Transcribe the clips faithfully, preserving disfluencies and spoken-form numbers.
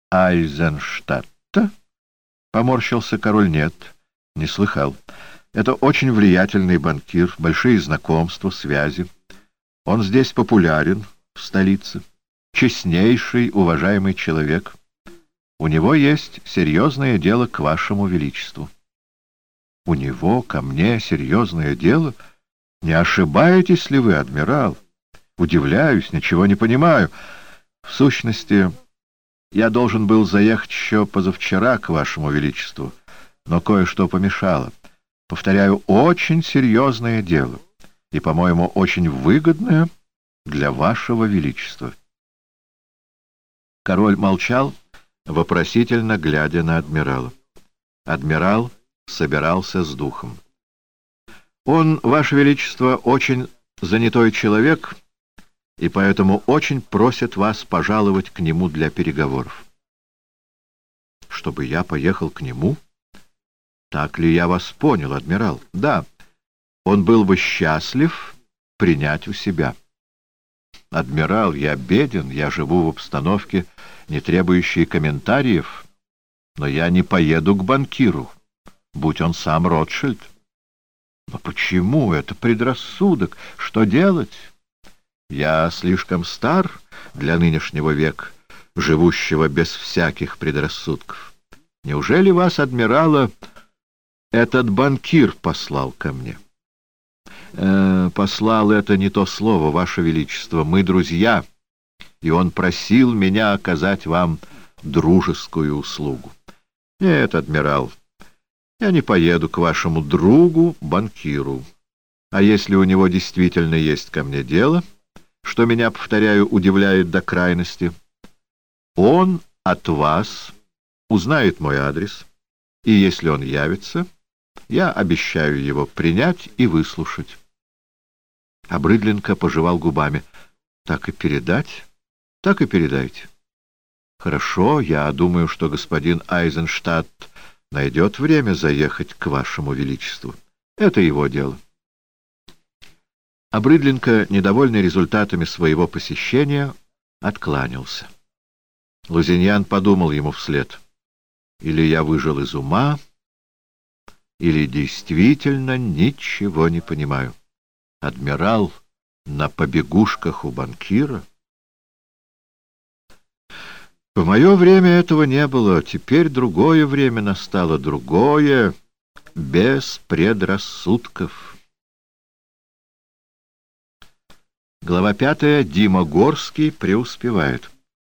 Айзенштадта? — поморщился король. — Нет, не слыхал. Это очень влиятельный банкир, большие знакомства, связи. Он здесь популярен, в столице. Честнейший, уважаемый человек. У него есть серьезное дело к вашему величеству. — У него ко мне серьезное дело? Не ошибаетесь ли вы, адмирал? Удивляюсь, ничего не понимаю. В сущности, я должен был заехать еще позавчера к вашему величеству, но кое-что помешало. Повторяю, очень серьезное дело и, по-моему, очень выгодное для вашего величества. Король молчал, вопросительно глядя на адмирала. Адмирал собирался с духом. Он, ваше величество, очень занятой человек и поэтому очень просит вас пожаловать к нему для переговоров. Чтобы я поехал к нему? Так ли я вас понял, адмирал? Да. Он был бы счастлив принять у себя. Адмирал, я беден, я живу в обстановке, не требующей комментариев, но я не поеду к банкиру, будь он сам Ротшильд. Но почему? Это предрассудок. Что делать? Я слишком стар для нынешнего века, живущего без всяких предрассудков. Неужели вас, адмирала, этот банкир послал ко мне? Э, послал — это не то слово, ваше величество. Мы друзья, и он просил меня оказать вам дружескую услугу. Нет, адмирал, я не поеду к вашему другу, банкиру. А если у него действительно есть ко мне дело, что меня, повторяю, удивляет до крайности, он от вас узнает мой адрес, и если он явится, я обещаю его принять и выслушать. А Брыдленко пожевал губами. Так и передать? Так и передайте. Хорошо, я думаю, что господин Айзенштадт найдет время заехать к вашему величеству. Это его дело. А Брыдленко, недовольный результатами своего посещения, откланялся. Лузиньян подумал ему вслед. Или я выжил из ума, или действительно ничего не понимаю. Адмирал на побегушках у банкира? В мое время этого не было, теперь другое время настало, другое, без предрассудков. Глава пятая. Дима Горский преуспевает.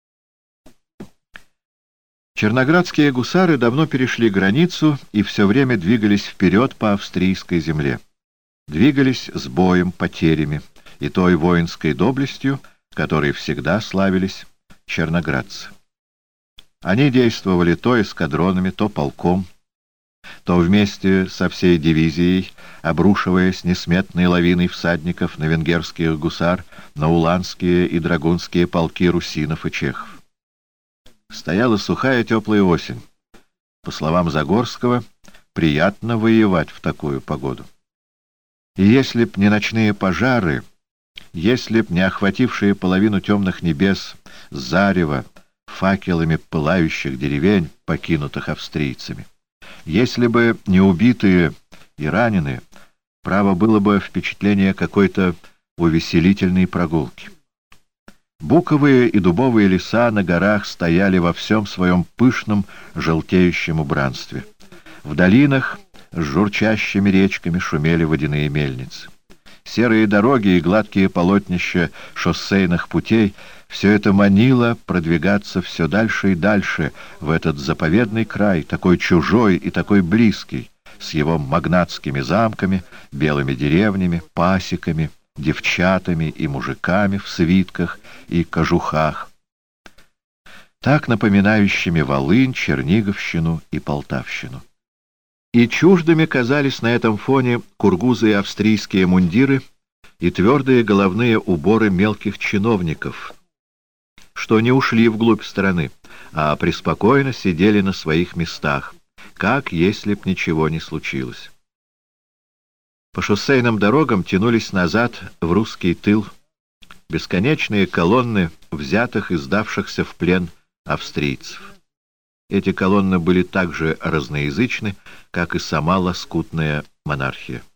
Черноградские гусары давно перешли границу и все время двигались вперед по австрийской земле. Двигались с боем, потерями и той воинской доблестью, которой всегда славились черноградцы. Они действовали то эскадронами, то полком, то вместе со всей дивизией, обрушиваясь несметной лавиной всадников на венгерских гусар, на уланские и драгунские полки русинов и чехов. Стояла сухая теплая осень. По словам Загорского, приятно воевать в такую погоду. И если б не ночные пожары, если б не охватившие половину темных небес зарево факелами пылающих деревень, покинутых австрийцами, если бы не убитые и раненые, право было бы впечатление какой-то увеселительной прогулки. Буковые и дубовые леса на горах стояли во всем своем пышном желтеющем убранстве. В долинах с журчащими речками шумели водяные мельницы. Серые дороги и гладкие полотнища шоссейных путей — все это манило продвигаться все дальше и дальше в этот заповедный край, такой чужой и такой близкий, с его магнатскими замками, белыми деревнями, пасеками, девчатами и мужиками в свитках и кожухах, так напоминающими Волынь, Черниговщину и Полтавщину. И чуждыми казались на этом фоне кургузые австрийские мундиры и твердые головные уборы мелких чиновников, что не ушли вглубь страны, а преспокойно сидели на своих местах, как если б ничего не случилось. По шоссейным дорогам тянулись назад в русский тыл бесконечные колонны взятых и сдавшихся в плен австрийцев. эти колонны были так же разноязычны, как и сама лоскутная монархия.